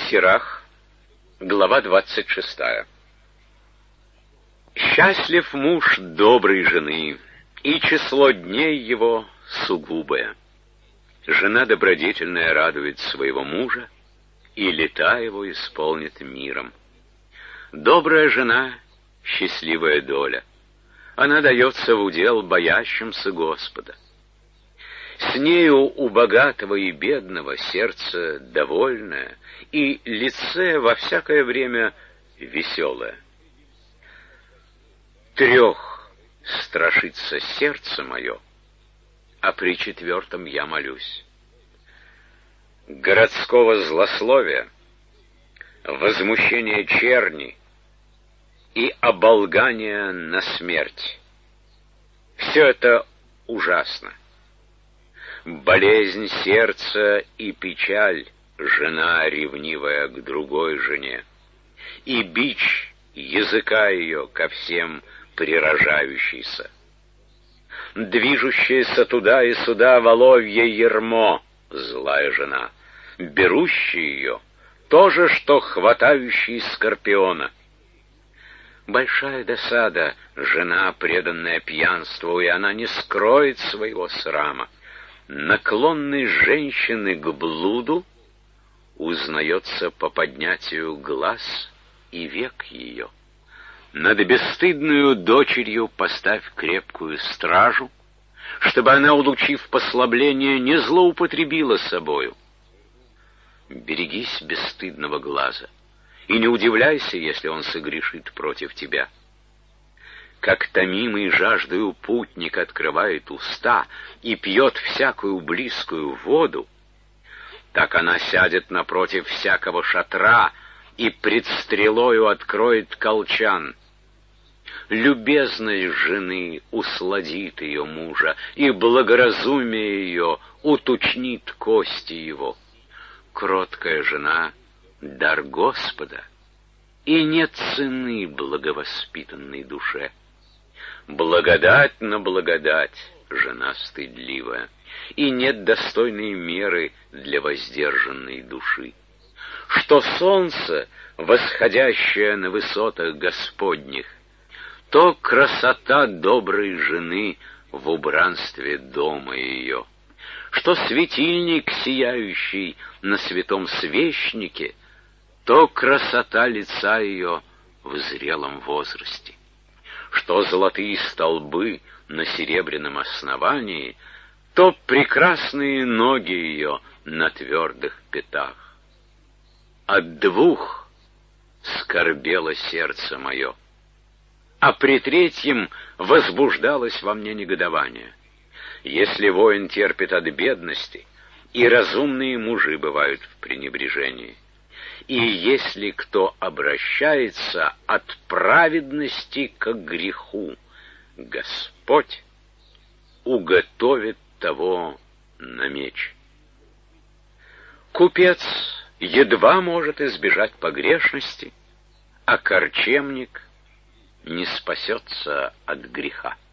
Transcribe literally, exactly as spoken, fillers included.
Сирах, глава двадцать шестая. Счастлив муж доброй жены, и число дней его сугубое. Жена добродетельная радует своего мужа, и лета его исполнит миром. Добрая жена — счастливая доля. Она дается в удел боящимся Господа. С нею у богатого и бедного сердце довольное, и лице во всякое время веселое. Трех страшится сердце мое, а при четвертом я молюсь: городского злословия, возмущения черни и оболгания на смерть. Все это ужасно. Болезнь сердца и печаль, жена ревнивая к другой жене, и бич языка ее ко всем прирожающийся. Движущаяся туда и сюда воловье ярмо, злая жена, берущий ее, то же, что хватающий скорпиона. Большая досада, жена, преданная пьянству, и она не скроет своего срама. Наклонность женщины к блуду узнается по поднятию глаз и век ее. Над бесстыдную дочерью поставь крепкую стражу, чтобы она, улучив послабление, не злоупотребила собою. Берегись бесстыдного глаза, и не удивляйся, если он согрешит против тебя. Как томимый жаждою путник открывает уста и пьет всякую близкую воду, так она сядет напротив всякого шатра и пред стрелою откроет колчан. Любезность жены усладит ее мужа, и благоразумие ее уточнит кости его. Кроткая жена — дар Господа, и нет цены благовоспитанной душе. Благодать на благодать, жена стыдливая, и нет достойной меры для воздержанной души. Что солнце, восходящее на высотах Господних, то красота доброй жены в убранстве дома ее. Что светильник, сияющий на святом свечнике, то красота лица ее в зрелом возрасте. Что золотые столбы на серебряном основании, то прекрасные ноги ее на твердых пятах. От двух скорбело сердце мое, а при третьем возбуждалось во мне негодование. Если воин терпит от бедности, и разумные мужи бывают в пренебрежении, и если кто обращается от праведности к греху, Господь уготовит того на меч. Купец едва может избежать погрешности, а корчемник не спасется от греха.